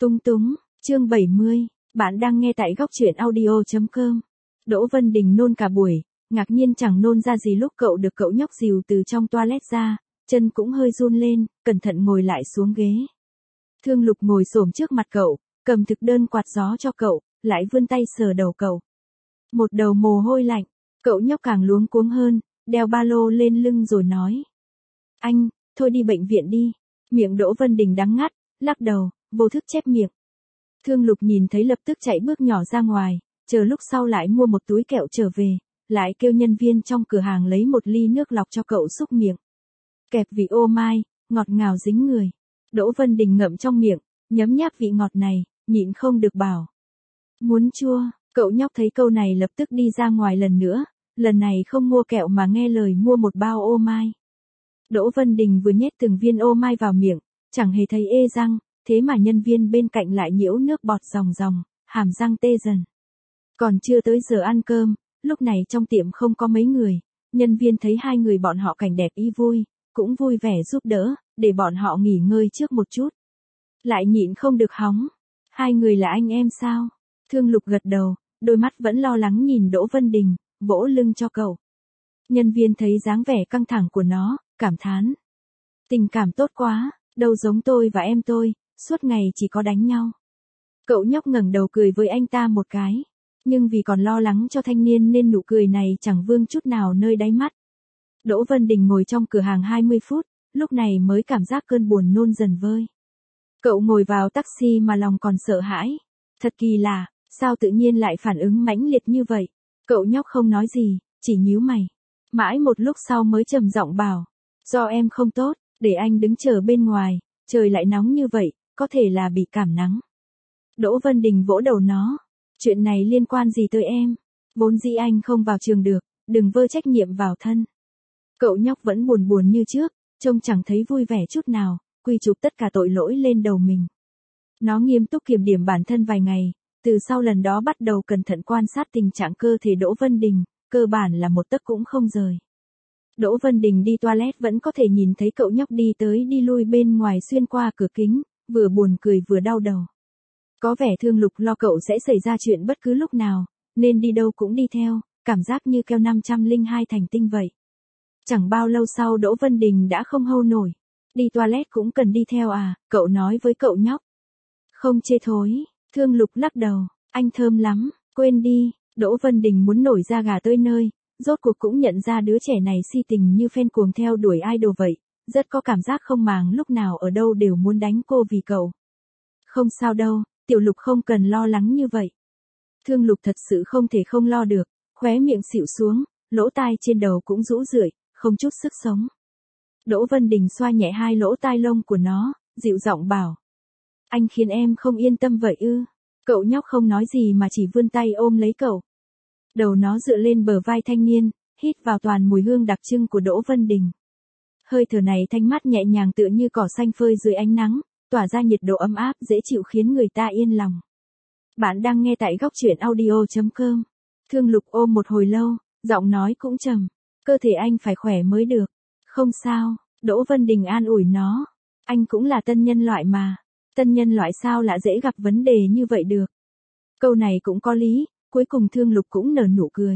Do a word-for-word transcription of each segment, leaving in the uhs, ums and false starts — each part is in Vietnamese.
Túng túng, chương bảy mươi, bạn đang nghe tại góc truyện audio chấm com. Đỗ Vân Đình nôn cả buổi, ngạc nhiên chẳng nôn ra gì lúc cậu được cậu nhóc dìu từ trong toilet ra, chân cũng hơi run lên, cẩn thận ngồi lại xuống ghế. Thương Lục ngồi xổm trước mặt cậu, cầm thực đơn quạt gió cho cậu, lại vươn tay sờ đầu cậu. Một đầu mồ hôi lạnh, cậu nhóc càng luống cuống hơn, đeo ba lô lên lưng rồi nói. Anh, thôi đi bệnh viện đi. Miệng Đỗ Vân Đình đắng ngắt, lắc đầu, vô thức chép miệng. Thương Lục nhìn thấy lập tức chạy bước nhỏ ra ngoài, chờ lúc sau lại mua một túi kẹo trở về, lại kêu nhân viên trong cửa hàng lấy một ly nước lọc cho cậu xúc miệng. Kẹp vị ô mai, ngọt ngào dính người. Đỗ Vân Đình ngậm trong miệng, nhấm nháp vị ngọt này, nhịn không được bảo. Muốn chua, cậu nhóc thấy câu này lập tức đi ra ngoài lần nữa, lần này không mua kẹo mà nghe lời mua một bao ô mai. Đỗ Vân Đình vừa nhét từng viên ô mai vào miệng, chẳng hề thấy ê răng, thế mà nhân viên bên cạnh lại nhiễu nước bọt ròng ròng, hàm răng tê dần. Còn chưa tới giờ ăn cơm, lúc này trong tiệm không có mấy người, nhân viên thấy hai người bọn họ cảnh đẹp y vui, cũng vui vẻ giúp đỡ, để bọn họ nghỉ ngơi trước một chút. Lại nhịn không được hóng, hai người là anh em sao? Thương Lục gật đầu, đôi mắt vẫn lo lắng nhìn Đỗ Vân Đình, vỗ lưng cho cậu. Nhân viên thấy dáng vẻ căng thẳng của nó, cảm thán. Tình cảm tốt quá, đâu giống tôi và em tôi, suốt ngày chỉ có đánh nhau. Cậu nhóc ngẩng đầu cười với anh ta một cái, nhưng vì còn lo lắng cho thanh niên nên nụ cười này chẳng vương chút nào nơi đáy mắt. Đỗ Vân Đình ngồi trong cửa hàng hai mươi phút, lúc này mới cảm giác cơn buồn nôn dần vơi. Cậu ngồi vào taxi mà lòng còn sợ hãi. Thật kỳ lạ, sao tự nhiên lại phản ứng mãnh liệt như vậy? Cậu nhóc không nói gì, chỉ nhíu mày. Mãi một lúc sau mới trầm giọng bảo, do em không tốt, để anh đứng chờ bên ngoài, trời lại nóng như vậy, có thể là bị cảm nắng. Đỗ Vân Đình vỗ đầu nó, chuyện này liên quan gì tới em? Vốn dĩ anh không vào trường được, đừng vơ trách nhiệm vào thân. Cậu nhóc vẫn buồn buồn như trước, trông chẳng thấy vui vẻ chút nào, quy chụp tất cả tội lỗi lên đầu mình. Nó nghiêm túc kiểm điểm bản thân vài ngày, từ sau lần đó bắt đầu cẩn thận quan sát tình trạng cơ thể Đỗ Vân Đình, cơ bản là một tấc cũng không rời. Đỗ Vân Đình đi toilet vẫn có thể nhìn thấy cậu nhóc đi tới đi lui bên ngoài xuyên qua cửa kính, vừa buồn cười vừa đau đầu. Có vẻ Thương Lục lo cậu sẽ xảy ra chuyện bất cứ lúc nào, nên đi đâu cũng đi theo, cảm giác như keo năm trăm lẻ hai thành tinh vậy. Chẳng bao lâu sau Đỗ Vân Đình đã không hâu nổi. Đi toilet cũng cần đi theo à, cậu nói với cậu nhóc. Không chê thối, Thương Lục lắc đầu, anh thơm lắm, quên đi. Đỗ Vân Đình muốn nổi da gà tơi nơi, rốt cuộc cũng nhận ra đứa trẻ này si tình như phen cuồng theo đuổi idol vậy, rất có cảm giác không màng lúc nào ở đâu đều muốn đánh cô vì cậu. Không sao đâu, Tiểu Lục không cần lo lắng như vậy. Thương Lục thật sự không thể không lo được, khóe miệng xịu xuống, lỗ tai trên đầu cũng rũ rượi, không chút sức sống. Đỗ Vân Đình xoa nhẹ hai lỗ tai lông của nó, dịu giọng bảo. Anh khiến em không yên tâm vậy ư? Cậu nhóc không nói gì mà chỉ vươn tay ôm lấy cậu. Đầu nó dựa lên bờ vai thanh niên, hít vào toàn mùi hương đặc trưng của Đỗ Vân Đình. Hơi thở này thanh mát nhẹ nhàng tựa như cỏ xanh phơi dưới ánh nắng, tỏa ra nhiệt độ ấm áp dễ chịu khiến người ta yên lòng. Bạn đang nghe tại góc truyện audio chấm com. Thương Lục ôm một hồi lâu, giọng nói cũng trầm. Cơ thể anh phải khỏe mới được. Không sao, Đỗ Vân Đình an ủi nó. Anh cũng là tân nhân loại mà. Tân nhân loại sao lại dễ gặp vấn đề như vậy được. Câu này cũng có lý, cuối cùng Thương Lục cũng nở nụ cười.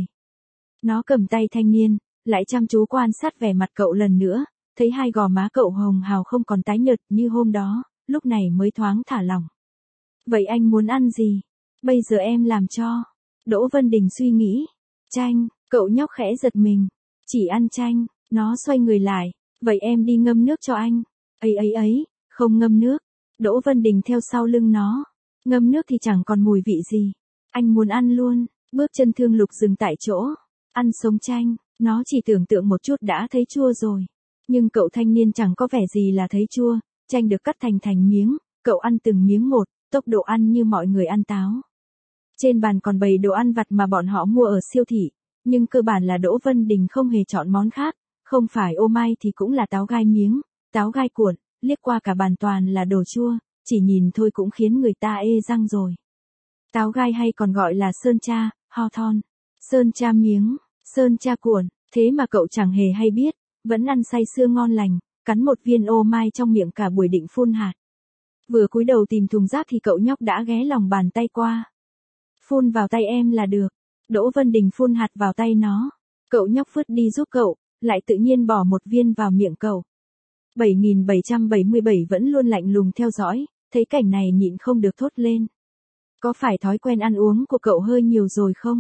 Nó cầm tay thanh niên, lại chăm chú quan sát vẻ mặt cậu lần nữa, thấy hai gò má cậu hồng hào không còn tái nhợt như hôm đó, lúc này mới thoáng thả lỏng. Vậy anh muốn ăn gì? Bây giờ em làm cho. Đỗ Vân Đình suy nghĩ. Chanh, cậu nhóc khẽ giật mình. Chỉ ăn chanh, nó xoay người lại. Vậy em đi ngâm nước cho anh. Ấy ấy ấy, không ngâm nước. Đỗ Vân Đình theo sau lưng nó. Ngâm nước thì chẳng còn mùi vị gì. Anh muốn ăn luôn. Bước chân Thương Lục dừng tại chỗ. Ăn sống chanh, nó chỉ tưởng tượng một chút đã thấy chua rồi. Nhưng cậu thanh niên chẳng có vẻ gì là thấy chua. Chanh được cắt thành thành miếng, cậu ăn từng miếng một, tốc độ ăn như mọi người ăn táo. Trên bàn còn bày đồ ăn vặt mà bọn họ mua ở siêu thị, nhưng cơ bản là Đỗ Vân Đình không hề chọn món khác, không phải ô mai thì cũng là táo gai miếng, táo gai cuộn, liếc qua cả bàn toàn là đồ chua, chỉ nhìn thôi cũng khiến người ta ê răng rồi. Táo gai hay còn gọi là sơn cha, ho thon, sơn cha miếng, sơn cha cuộn, thế mà cậu chẳng hề hay biết, vẫn ăn say sưa ngon lành, cắn một viên ô mai trong miệng cả buổi định phun hạt. Vừa cúi đầu tìm thùng rác thì cậu nhóc đã ghé lòng bàn tay qua. Phun vào tay em là được. Đỗ Vân Đình phun hạt vào tay nó. Cậu nhóc vứt đi giúp cậu, lại tự nhiên bỏ một viên vào miệng cậu. bảy nghìn bảy trăm bảy mươi bảy vẫn luôn lạnh lùng theo dõi, thấy cảnh này nhịn không được thốt lên. Có phải thói quen ăn uống của cậu hơi nhiều rồi không?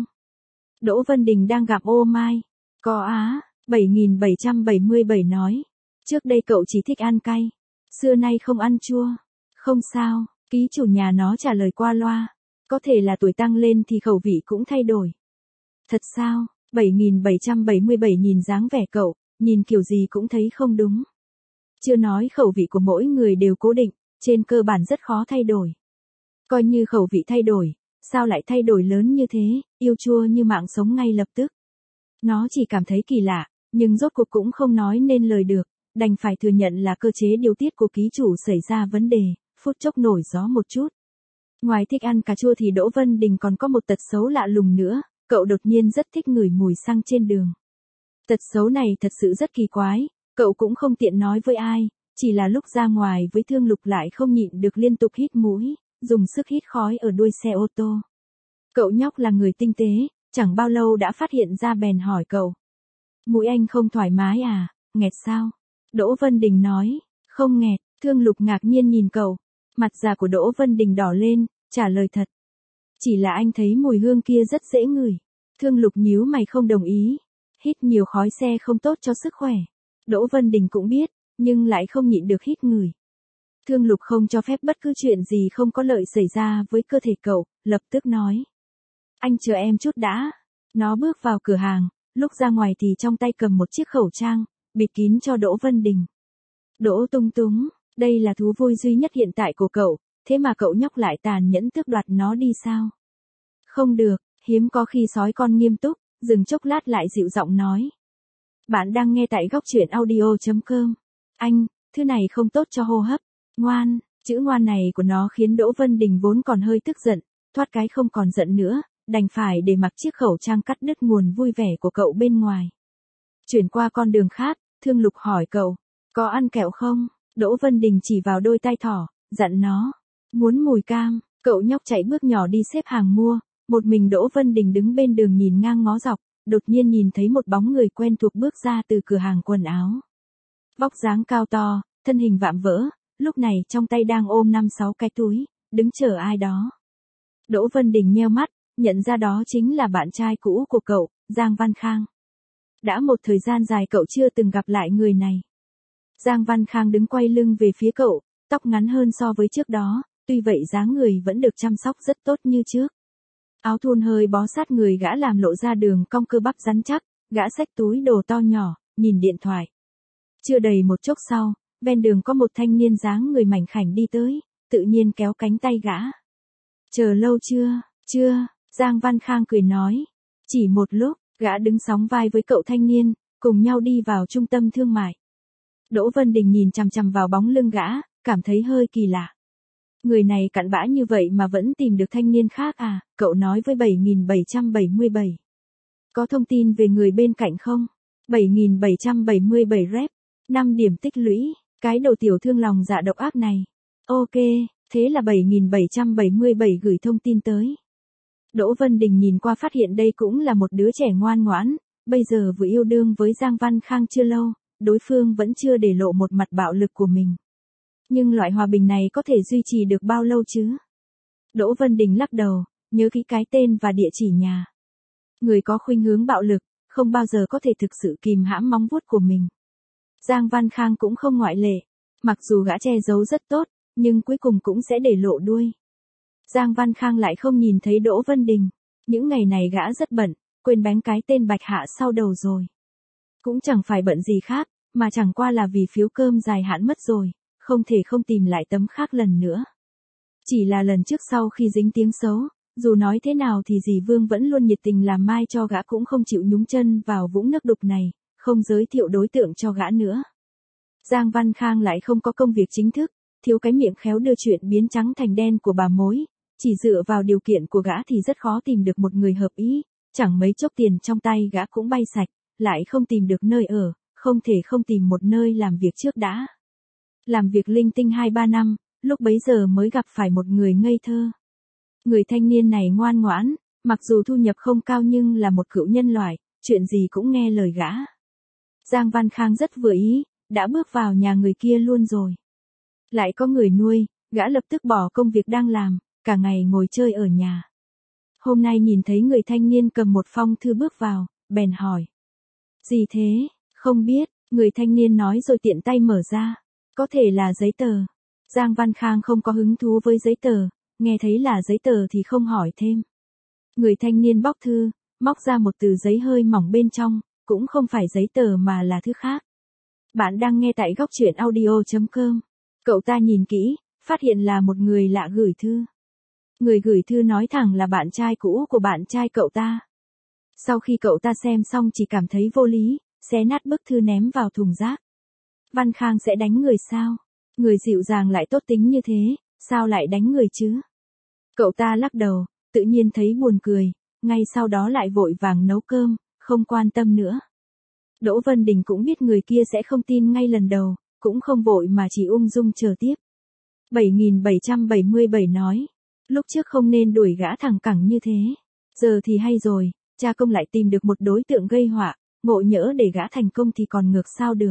Đỗ Vân Đình đang gặp ô mai. Có á, bảy nghìn bảy trăm bảy mươi bảy nói. Trước đây cậu chỉ thích ăn cay. Xưa nay không ăn chua. Không sao, ký chủ nhà nó trả lời qua loa. Có thể là tuổi tăng lên thì khẩu vị cũng thay đổi. Thật sao? bảy nghìn bảy trăm bảy mươi bảy nhìn dáng vẻ cậu, nhìn kiểu gì cũng thấy không đúng. Chưa nói khẩu vị của mỗi người đều cố định, trên cơ bản rất khó thay đổi. Coi như khẩu vị thay đổi, sao lại thay đổi lớn như thế, yêu chua như mạng sống ngay lập tức. Nó chỉ cảm thấy kỳ lạ, nhưng rốt cuộc cũng không nói nên lời được, đành phải thừa nhận là cơ chế điều tiết của ký chủ xảy ra vấn đề, phút chốc nổi gió một chút. Ngoài thích ăn cà chua thì Đỗ Vân Đình còn có một tật xấu lạ lùng nữa, cậu đột nhiên rất thích ngửi mùi xăng trên đường. Tật xấu này thật sự rất kỳ quái, cậu cũng không tiện nói với ai, chỉ là lúc ra ngoài với Thương Lục lại không nhịn được liên tục hít mũi, dùng sức hít khói ở đuôi xe ô tô. Cậu nhóc là người tinh tế, chẳng bao lâu đã phát hiện ra bèn hỏi cậu. Mũi anh không thoải mái à, nghẹt sao? Đỗ Vân Đình nói, không nghẹt. Thương Lục ngạc nhiên nhìn cậu, mặt già của Đỗ Vân Đình đỏ lên, trả lời thật. Chỉ là anh thấy mùi hương kia rất dễ ngửi. Thương Lục nhíu mày không đồng ý. Hít nhiều khói xe không tốt cho sức khỏe. Đỗ Vân Đình cũng biết, nhưng lại không nhịn được hít ngửi. Thương Lục không cho phép bất cứ chuyện gì không có lợi xảy ra với cơ thể cậu, lập tức nói. Anh chờ em chút đã. Nó bước vào cửa hàng, lúc ra ngoài thì trong tay cầm một chiếc khẩu trang, bịt kín cho Đỗ Vân Đình. Đỗ Tung Túng, đây là thú vui duy nhất hiện tại của cậu, thế mà cậu nhóc lại tàn nhẫn tước đoạt nó đi sao? Không được, hiếm có khi sói con nghiêm túc, dừng chốc lát lại dịu giọng nói. Bạn đang nghe tại góc truyện audio chấm com. Anh, thứ này không tốt cho hô hấp. Ngoan, chữ ngoan này của nó khiến Đỗ Vân Đình vốn còn hơi tức giận, thoát cái không còn giận nữa, đành phải để mặc chiếc khẩu trang cắt đứt nguồn vui vẻ của cậu bên ngoài. Chuyển qua con đường khác, Thương Lục hỏi cậu, có ăn kẹo không? Đỗ Vân Đình chỉ vào đôi tai thỏ, dặn nó, muốn mùi cam. Cậu nhóc chạy bước nhỏ đi xếp hàng mua, một mình Đỗ Vân Đình đứng bên đường nhìn ngang ngó dọc, đột nhiên nhìn thấy một bóng người quen thuộc bước ra từ cửa hàng quần áo. Vóc dáng cao to, thân hình vạm vỡ, lúc này trong tay đang ôm năm sáu cái túi, đứng chờ ai đó. Đỗ Vân Đình nheo mắt, nhận ra đó chính là bạn trai cũ của cậu, Giang Văn Khang. Đã một thời gian dài cậu chưa từng gặp lại người này. Giang Văn Khang đứng quay lưng về phía cậu, tóc ngắn hơn so với trước đó, tuy vậy dáng người vẫn được chăm sóc rất tốt như trước. Áo thun hơi bó sát người gã làm lộ ra đường cong cơ bắp rắn chắc, gã xách túi đồ to nhỏ, nhìn điện thoại. Chưa đầy một chốc sau, ven đường có một thanh niên dáng người mảnh khảnh đi tới, tự nhiên kéo cánh tay gã. Chờ lâu chưa? Chưa, Giang Văn Khang cười nói. Chỉ một lúc, gã đứng sóng vai với cậu thanh niên, cùng nhau đi vào trung tâm thương mại. Đỗ Vân Đình nhìn chằm chằm vào bóng lưng gã, cảm thấy hơi kỳ lạ. Người này cặn bã như vậy mà vẫn tìm được thanh niên khác à, cậu nói với bảy nghìn bảy trăm bảy mươi bảy. Có thông tin về người bên cạnh không? bảy nghìn bảy trăm bảy mươi bảy rep, năm điểm tích lũy, cái đầu tiểu thương lòng dạ độc ác này. Ok, thế là bảy nghìn bảy trăm bảy mươi bảy gửi thông tin tới. Đỗ Vân Đình nhìn qua phát hiện đây cũng là một đứa trẻ ngoan ngoãn, bây giờ vừa yêu đương với Giang Văn Khang chưa lâu, đối phương vẫn chưa để lộ một mặt bạo lực của mình. Nhưng loại hòa bình này có thể duy trì được bao lâu chứ? Đỗ Vân Đình lắc đầu, nhớ kỹ cái tên và địa chỉ nhà. Người có khuynh hướng bạo lực, không bao giờ có thể thực sự kìm hãm móng vuốt của mình. Giang Văn Khang cũng không ngoại lệ, mặc dù gã che giấu rất tốt, nhưng cuối cùng cũng sẽ để lộ đuôi. Giang Văn Khang lại không nhìn thấy Đỗ Vân Đình, những ngày này gã rất bận, quên bánh cái tên Bạch Hạ sau đầu rồi. Cũng chẳng phải bận gì khác, mà chẳng qua là vì phiếu cơm dài hạn mất rồi, không thể không tìm lại tấm khác lần nữa. Chỉ là lần trước sau khi dính tiếng xấu, dù nói thế nào thì dì Vương vẫn luôn nhiệt tình làm mai cho gã cũng không chịu nhúng chân vào vũng nước đục này, không giới thiệu đối tượng cho gã nữa. Giang Văn Khang lại không có công việc chính thức, thiếu cái miệng khéo đưa chuyện biến trắng thành đen của bà mối, chỉ dựa vào điều kiện của gã thì rất khó tìm được một người hợp ý, chẳng mấy chốc tiền trong tay gã cũng bay sạch, lại không tìm được nơi ở, không thể không tìm một nơi làm việc trước đã. Làm việc linh tinh hai ba năm, lúc bấy giờ mới gặp phải một người ngây thơ. Người thanh niên này ngoan ngoãn, mặc dù thu nhập không cao nhưng là một cựu nhân loại, chuyện gì cũng nghe lời gã. Giang Văn Khang rất vừa ý, đã bước vào nhà người kia luôn rồi. Lại có người nuôi, gã lập tức bỏ công việc đang làm, cả ngày ngồi chơi ở nhà. Hôm nay nhìn thấy người thanh niên cầm một phong thư bước vào, bèn hỏi. Gì thế, không biết, người thanh niên nói rồi tiện tay mở ra. Có thể là giấy tờ. Giang Văn Khang không có hứng thú với giấy tờ, nghe thấy là giấy tờ thì không hỏi thêm. Người thanh niên bóc thư, móc ra một tờ giấy hơi mỏng bên trong, cũng không phải giấy tờ mà là thứ khác. Bạn đang nghe tại góc truyện audio chấm com. Cậu ta nhìn kỹ, phát hiện là một người lạ gửi thư. Người gửi thư nói thẳng là bạn trai cũ của bạn trai cậu ta. Sau khi cậu ta xem xong chỉ cảm thấy vô lý, xé nát bức thư ném vào thùng rác. Văn Khang sẽ đánh người sao? Người dịu dàng lại tốt tính như thế, sao lại đánh người chứ? Cậu ta lắc đầu, tự nhiên thấy buồn cười, ngay sau đó lại vội vàng nấu cơm, không quan tâm nữa. Đỗ Vân Đình cũng biết người kia sẽ không tin ngay lần đầu, cũng không vội mà chỉ ung dung chờ tiếp. bảy nghìn bảy trăm bảy mươi bảy nói, lúc trước không nên đuổi gã thẳng cẳng như thế. Giờ thì hay rồi, cha công lại tìm được một đối tượng gây họa, ngộ nhỡ để gã thành công thì còn ngược sao được.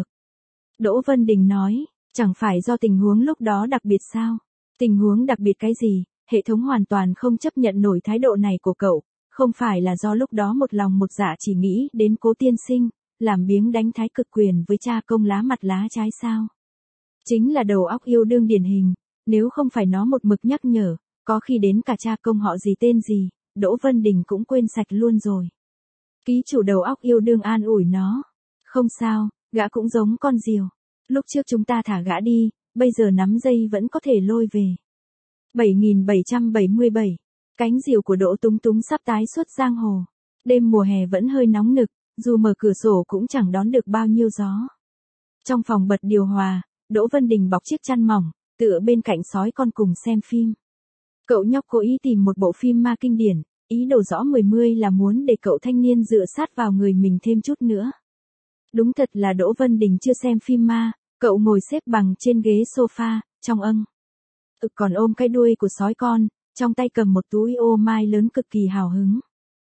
Đỗ Vân Đình nói, chẳng phải do tình huống lúc đó đặc biệt sao? Tình huống đặc biệt cái gì? Hệ thống hoàn toàn không chấp nhận nổi thái độ này của cậu, không phải là do lúc đó một lòng một dạ chỉ nghĩ đến Cố tiên sinh, làm biếng đánh thái cực quyền với cha công lá mặt lá trái sao? Chính là đầu óc yêu đương điển hình, nếu không phải nó một mực nhắc nhở, có khi đến cả cha công họ gì tên gì, Đỗ Vân Đình cũng quên sạch luôn rồi. Ký chủ đầu óc yêu đương an ủi nó. Không sao, gã cũng giống con diều. Lúc trước chúng ta thả gã đi, bây giờ nắm dây vẫn có thể lôi về. bảy nghìn bảy trăm bảy mươi bảy. Cánh diều của Đỗ Túng Túng sắp tái xuất giang hồ. Đêm mùa hè vẫn hơi nóng nực, dù mở cửa sổ cũng chẳng đón được bao nhiêu gió. Trong phòng bật điều hòa, Đỗ Vân Đình bọc chiếc chăn mỏng, tựa bên cạnh sói con cùng xem phim. Cậu nhóc cố ý tìm một bộ phim ma kinh điển, ý đồ rõ mười mươi là muốn để cậu thanh niên dựa sát vào người mình thêm chút nữa. Đúng thật là Đỗ Vân Đình chưa xem phim ma, cậu ngồi xếp bằng trên ghế sofa, trong âng. Ực còn ôm cái đuôi của sói con, trong tay cầm một túi ô mai lớn cực kỳ hào hứng.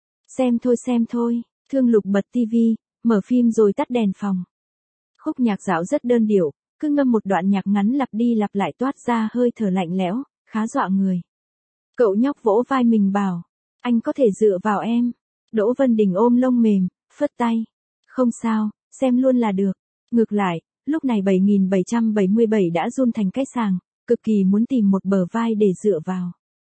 Xem thôi xem thôi, Thương Lục bật tivi, mở phim rồi tắt đèn phòng. Khúc nhạc dạo rất đơn điệu, cứ ngâm một đoạn nhạc ngắn lặp đi lặp lại toát ra hơi thở lạnh lẽo, khá dọa người. Cậu nhóc vỗ vai mình bảo, anh có thể dựa vào em. Đỗ Vân Đình ôm lông mềm, phất tay. Không sao, xem luôn là được. Ngược lại, lúc này bảy nghìn bảy trăm bảy mươi bảy đã run thành cái sàng, cực kỳ muốn tìm một bờ vai để dựa vào.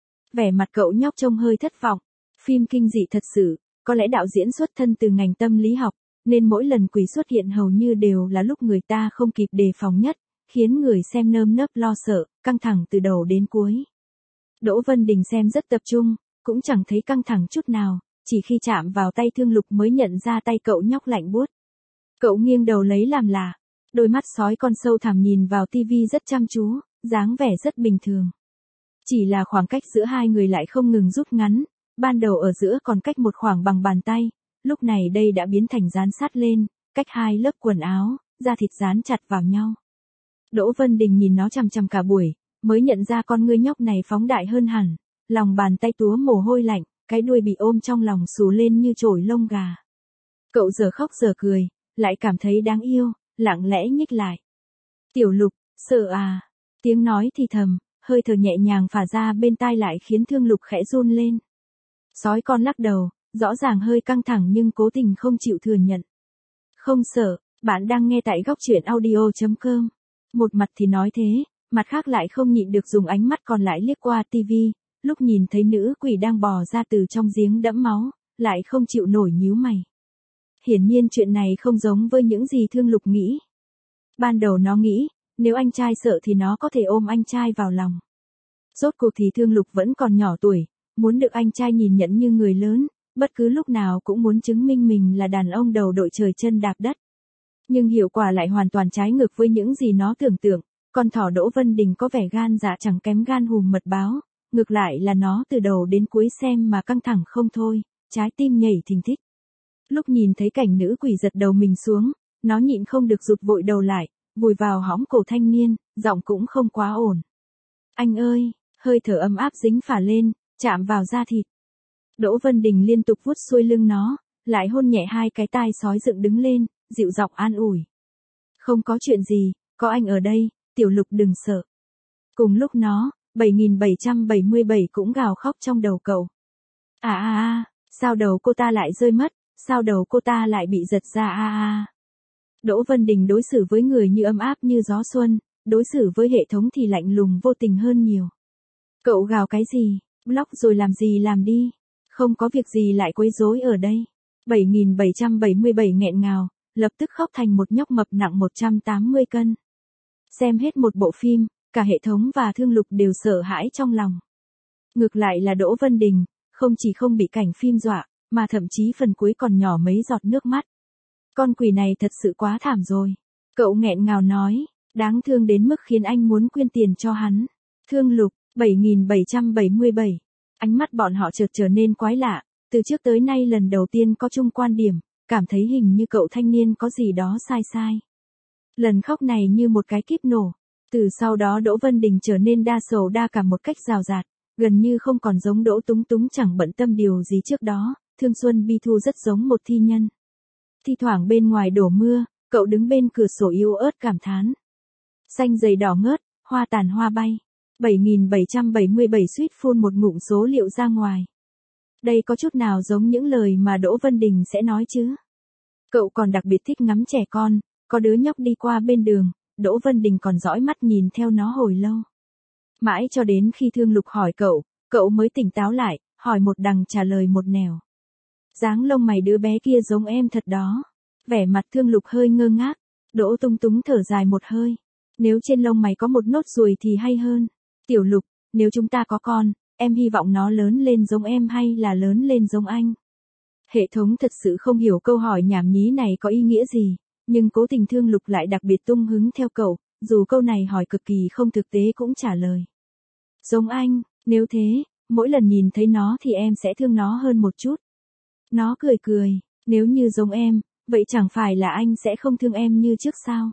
Vẻ mặt cậu nhóc trông hơi thất vọng. Phim kinh dị thật sự, có lẽ đạo diễn xuất thân từ ngành tâm lý học, nên mỗi lần quỷ xuất hiện hầu như đều là lúc người ta không kịp đề phòng nhất, khiến người xem nơm nớp lo sợ, căng thẳng từ đầu đến cuối. Đỗ Vân Đình xem rất tập trung, cũng chẳng thấy căng thẳng chút nào, chỉ khi chạm vào tay Thương Lục mới nhận ra tay cậu nhóc lạnh buốt. Cậu nghiêng đầu lấy làm lạ, đôi mắt sói con sâu thẳm nhìn vào tivi rất chăm chú, dáng vẻ rất bình thường. Chỉ là khoảng cách giữa hai người lại không ngừng rút ngắn, ban đầu ở giữa còn cách một khoảng bằng bàn tay, lúc này đây đã biến thành dán sát lên, cách hai lớp quần áo, da thịt dán chặt vào nhau. Đỗ Vân Đình nhìn nó chằm chằm cả buổi, mới nhận ra con ngươi nhóc này phóng đại hơn hẳn, lòng bàn tay túa mồ hôi lạnh, cái đuôi bị ôm trong lòng xù lên như chổi lông gà. Cậu giờ khóc giờ cười, lại cảm thấy đáng yêu, lặng lẽ nhích lại. Tiểu Lục, sợ à? Tiếng nói thì thầm, hơi thở nhẹ nhàng phả ra bên tai lại khiến Thương Lục khẽ run lên. Sói con lắc đầu, rõ ràng hơi căng thẳng nhưng cố tình không chịu thừa nhận. Không sợ, bạn đang nghe tại góc truyện audio chấm com. Một mặt thì nói thế, mặt khác lại không nhịn được dùng ánh mắt còn lại liếc qua tivi, lúc nhìn thấy nữ quỷ đang bò ra từ trong giếng đẫm máu, lại không chịu nổi nhíu mày. Hiển nhiên chuyện này không giống với những gì Thương Lục nghĩ. Ban đầu nó nghĩ, nếu anh trai sợ thì nó có thể ôm anh trai vào lòng. Rốt cuộc thì Thương Lục vẫn còn nhỏ tuổi, muốn được anh trai nhìn nhận như người lớn, bất cứ lúc nào cũng muốn chứng minh mình là đàn ông đầu đội trời chân đạp đất. Nhưng hiệu quả lại hoàn toàn trái ngược với những gì nó tưởng tượng, con thỏ Đỗ Vân Đình có vẻ gan dạ chẳng kém gan hùm mật báo, ngược lại là nó từ đầu đến cuối xem mà căng thẳng không thôi, trái tim nhảy thình thịch. Lúc nhìn thấy cảnh nữ quỷ giật đầu mình xuống, nó nhịn không được rụt vội đầu lại, vùi vào hõm cổ thanh niên, giọng cũng không quá ổn. Anh ơi, hơi thở ấm áp dính phả lên, chạm vào da thịt. Đỗ Vân Đình liên tục vuốt xuôi lưng nó, lại hôn nhẹ hai cái tai sói dựng đứng lên, dịu giọng an ủi. Không có chuyện gì, có anh ở đây, Tiểu Lục đừng sợ. Cùng lúc nó, bảy nghìn bảy trăm bảy mươi bảy cũng gào khóc trong đầu cậu. À à à, sao đầu cô ta lại rơi mất, sao đầu cô ta lại bị giật ra a à à. Đỗ Vân Đình đối xử với người như ấm áp như gió xuân, đối xử với hệ thống thì lạnh lùng vô tình hơn nhiều. Cậu gào cái gì, block rồi làm gì làm đi, không có việc gì lại quấy rối ở đây. bảy nghìn bảy trăm bảy mươi bảy nghẹn ngào, lập tức khóc thành một nhóc mập nặng một trăm tám mươi cân. Xem hết một bộ phim, cả hệ thống và Thương Lục đều sợ hãi trong lòng. Ngược lại là Đỗ Vân Đình, không chỉ không bị cảnh phim dọa, mà thậm chí phần cuối còn nhỏ mấy giọt nước mắt. Con quỷ này thật sự quá thảm rồi. Cậu nghẹn ngào nói, đáng thương đến mức khiến anh muốn quyên tiền cho hắn. Thương Lục, bảy nghìn bảy trăm bảy mươi bảy. Ánh mắt bọn họ chợt trở nên quái lạ, từ trước tới nay lần đầu tiên có chung quan điểm, cảm thấy hình như cậu thanh niên có gì đó sai sai. Lần khóc này như một cái kíp nổ. Từ sau đó Đỗ Vân Đình trở nên đa sầu đa cảm một cách rào rạt, gần như không còn giống Đỗ Túng Túng chẳng bận tâm điều gì trước đó, Thương Xuân Bi Thu rất giống một thi nhân. Thi thoảng bên ngoài đổ mưa, cậu đứng bên cửa sổ yếu ớt cảm thán. Xanh dày đỏ ngớt, hoa tàn hoa bay. bảy nghìn bảy trăm bảy mươi bảy suýt phun một ngụm số liệu ra ngoài. Đây có chút nào giống những lời mà Đỗ Vân Đình sẽ nói chứ? Cậu còn đặc biệt thích ngắm trẻ con, có đứa nhóc đi qua bên đường, Đỗ Vân Đình còn dõi mắt nhìn theo nó hồi lâu. Mãi cho đến khi Thương Lục hỏi cậu, cậu mới tỉnh táo lại, hỏi một đằng trả lời một nẻo. Dáng lông mày đứa bé kia giống em thật đó. Vẻ mặt Thương Lục hơi ngơ ngác, Đỗ Túng Túng thở dài một hơi. Nếu trên lông mày có một nốt ruồi thì hay hơn. Tiểu Lục, nếu chúng ta có con, em hy vọng nó lớn lên giống em hay là lớn lên giống anh? Hệ thống thật sự không hiểu câu hỏi nhảm nhí này có ý nghĩa gì, nhưng cố tình Thương Lục lại đặc biệt tung hứng theo cậu, dù câu này hỏi cực kỳ không thực tế cũng trả lời. Giống anh, nếu thế, mỗi lần nhìn thấy nó thì em sẽ thương nó hơn một chút. Nó cười cười, nếu như giống em, vậy chẳng phải là anh sẽ không thương em như trước sao?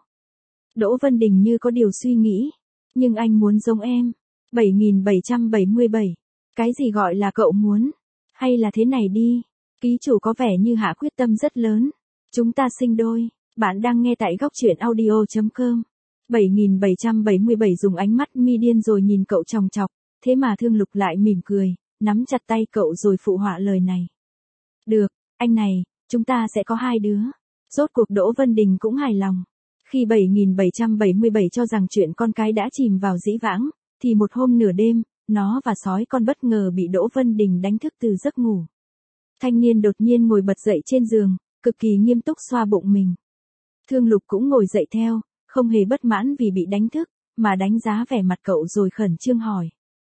Đỗ Vân Đình như có điều suy nghĩ, nhưng anh muốn giống em. bảy nghìn bảy trăm bảy mươi bảy. Cái gì gọi là cậu muốn? Hay là thế này đi, ký chủ có vẻ như hạ quyết tâm rất lớn. Chúng ta sinh đôi. Bạn đang nghe tại góc truyện audio chấm com. bảy nghìn bảy trăm bảy mươi bảy dùng ánh mắt mi điên rồi nhìn cậu chòng chọc, thế mà Thương Lục lại mỉm cười, nắm chặt tay cậu rồi phụ họa lời này. Được, anh này, chúng ta sẽ có hai đứa. Rốt cuộc Đỗ Vân Đình cũng hài lòng. Khi bảy nghìn bảy trăm bảy mươi bảy cho rằng chuyện con cái đã chìm vào dĩ vãng, thì một hôm nửa đêm, nó và sói con bất ngờ bị Đỗ Vân Đình đánh thức từ giấc ngủ. Thanh niên đột nhiên ngồi bật dậy trên giường, cực kỳ nghiêm túc xoa bụng mình. Thương Lục cũng ngồi dậy theo, không hề bất mãn vì bị đánh thức, mà đánh giá vẻ mặt cậu rồi khẩn trương hỏi.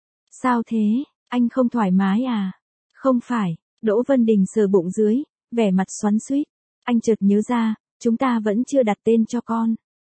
Sao thế, anh không thoải mái à? Không phải, Đỗ Vân Đình sờ bụng dưới, vẻ mặt xoắn xuýt. Anh chợt nhớ ra, chúng ta vẫn chưa đặt tên cho con.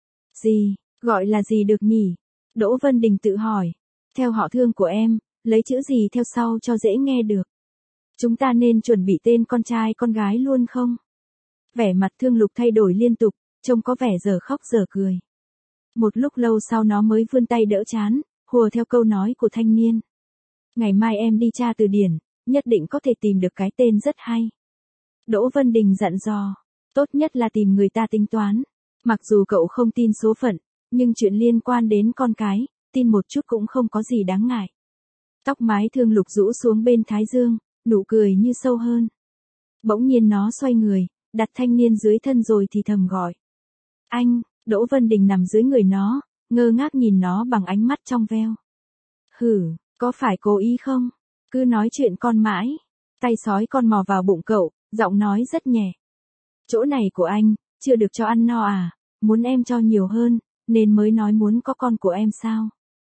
Gì, gọi là gì được nhỉ? Đỗ Vân Đình tự hỏi. Theo họ Thương của em, lấy chữ gì theo sau cho dễ nghe được. Chúng ta nên chuẩn bị tên con trai con gái luôn không? Vẻ mặt Thương Lục thay đổi liên tục, trông có vẻ giờ khóc giờ cười. Một lúc lâu sau nó mới vươn tay đỡ chán, hùa theo câu nói của thanh niên. Ngày mai em đi tra từ điển, nhất định có thể tìm được cái tên rất hay. Đỗ Vân Đình dặn dò, tốt nhất là tìm người ta tính toán. Mặc dù cậu không tin số phận, nhưng chuyện liên quan đến con cái, tin một chút cũng không có gì đáng ngại. Tóc mái Thương Lục rũ xuống bên thái dương, nụ cười như sâu hơn. Bỗng nhiên nó xoay người, đặt thanh niên dưới thân rồi thì thầm gọi. Anh, Đỗ Vân Đình nằm dưới người nó, ngơ ngác nhìn nó bằng ánh mắt trong veo. Hử, có phải cố ý không? Cứ nói chuyện con mãi. Tay sói con mò vào bụng cậu, giọng nói rất nhẹ. Chỗ này của anh, chưa được cho ăn no à, muốn em cho nhiều hơn, nên mới nói muốn có con của em sao?